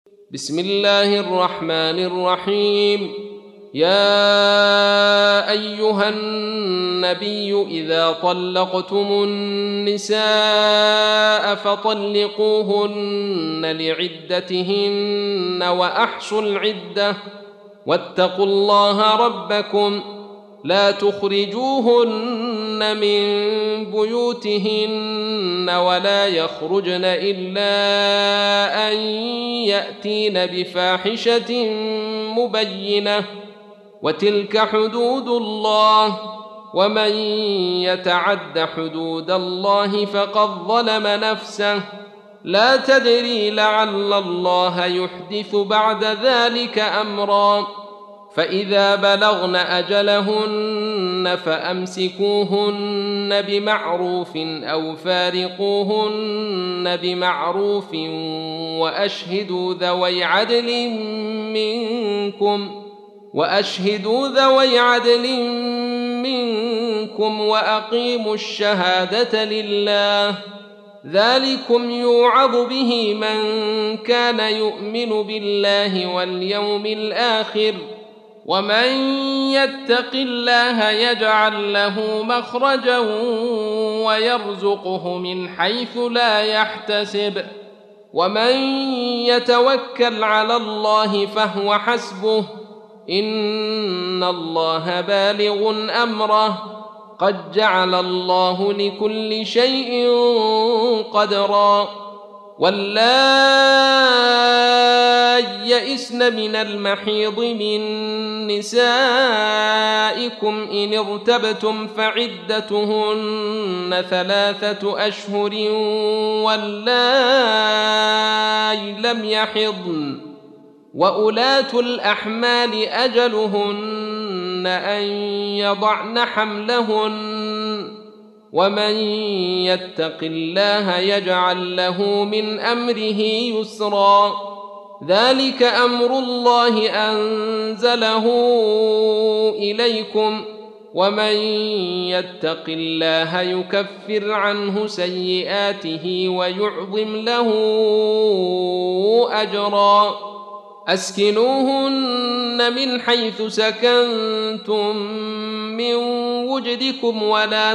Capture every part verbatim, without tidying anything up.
بسم الله الرحمن الرحيم. يا أيها النبي إذا طلقتم النساء فطلقوهن لعدتهن وأحصوا العدة واتقوا الله ربكم لا تخرجوهن من بيوتهن ولا يخرجن إلا أن يأتين بفاحشة مبينة وتلك حدود الله ومن يتعد حدود الله فقد ظلم نفسه لا تدري لعل الله يحدث بعد ذلك أمرا. فإذا بلغن أجلهن فأمسكوهن بمعروف أو فارقوهن بمعروف وأشهدوا ذوي عدل منكم وأشهدوا ذوي عدل منكم وأقيموا الشهادة لله ذلكم يوعظ به من كان يؤمن بالله واليوم الآخر ومن يتق الله يجعل له مخرجا ويرزقه من حيث لا يحتسب ومن يتوكل على الله فهو حسبه إن الله بالغ أمره قد جعل الله لكل شيء قدرا. واللائي يئسن من المحيض من نسائكم إن ارتبتم فعدتهن ثلاثة أشهر واللائي لم يحضن وأولاة الأحمال أجلهن أن يضعن حملهن ومن يتق الله يجعل له من أمره يسرا ذلك أمر الله أنزله إليكم ومن يتق الله يكفر عنه سيئاته ويعظم له أجرا. أسكنوهن من حيث سكنتم من وجدكم ولا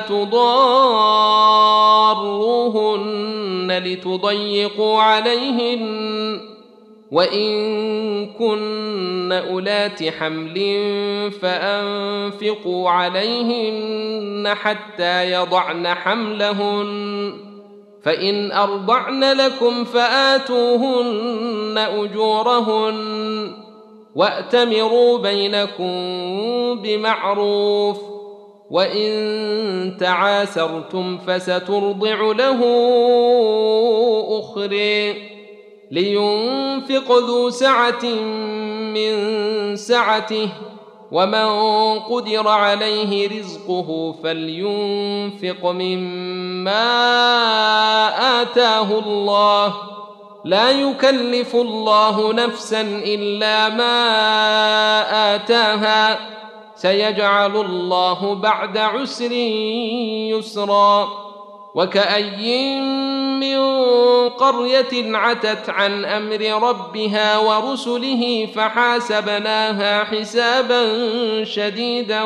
تضاروهن لتضيقوا عليهن وإن كن أولات حمل فأنفقوا عليهن حتى يضعن حملهن فإن أرضعن لكم فآتوهن أجورهن وأتمروا بينكم بمعروف وإن تعاسرتم فسترضع له أخرى لينفق ذو سعة من سعته ومن قدر عليه رزقه فلينفق مما آتاه الله لا يكلف الله نفسا إلا ما آتاها سيجعل الله بعد عسر يسرا. وكأي من قرية عتت عن أمر ربها ورسله فحاسبناها حسابا شديدا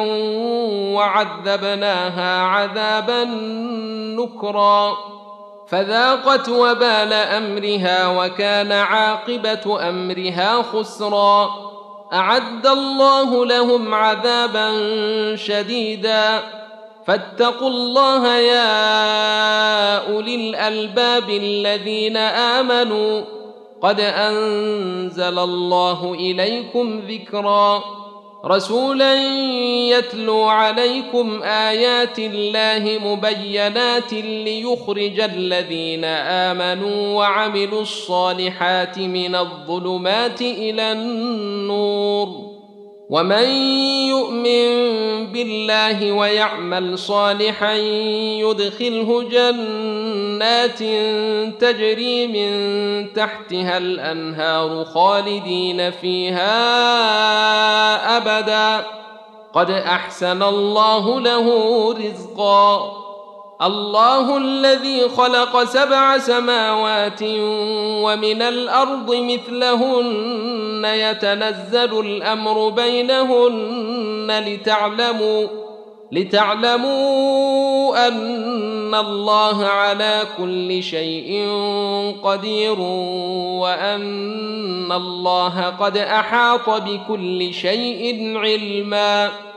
وعذبناها عذابا نكرا فذاقت وبال أمرها وكان عاقبة أمرها خسرا. أعد الله لهم عذابا شديدا فاتقوا الله يا أولي الألباب الذين آمنوا قد أنزل الله إليكم ذكرا رسولا يتلو عليكم آيات الله مبينات ليخرج الذين آمنوا وعملوا الصالحات من الظلمات إلى النور ومن يؤمن بالله ويعمل صالحا يدخله جنات تجري من تحتها الأنهار خالدين فيها أبدا قد أحسن الله له رزقا. الله الذي خلق سبع سماوات ومن الأرض مثلهن يتنزل الأمر بينهن لتعلموا لتعلموا أن الله على كل شيء قدير وأن الله قد أحاط بكل شيء علما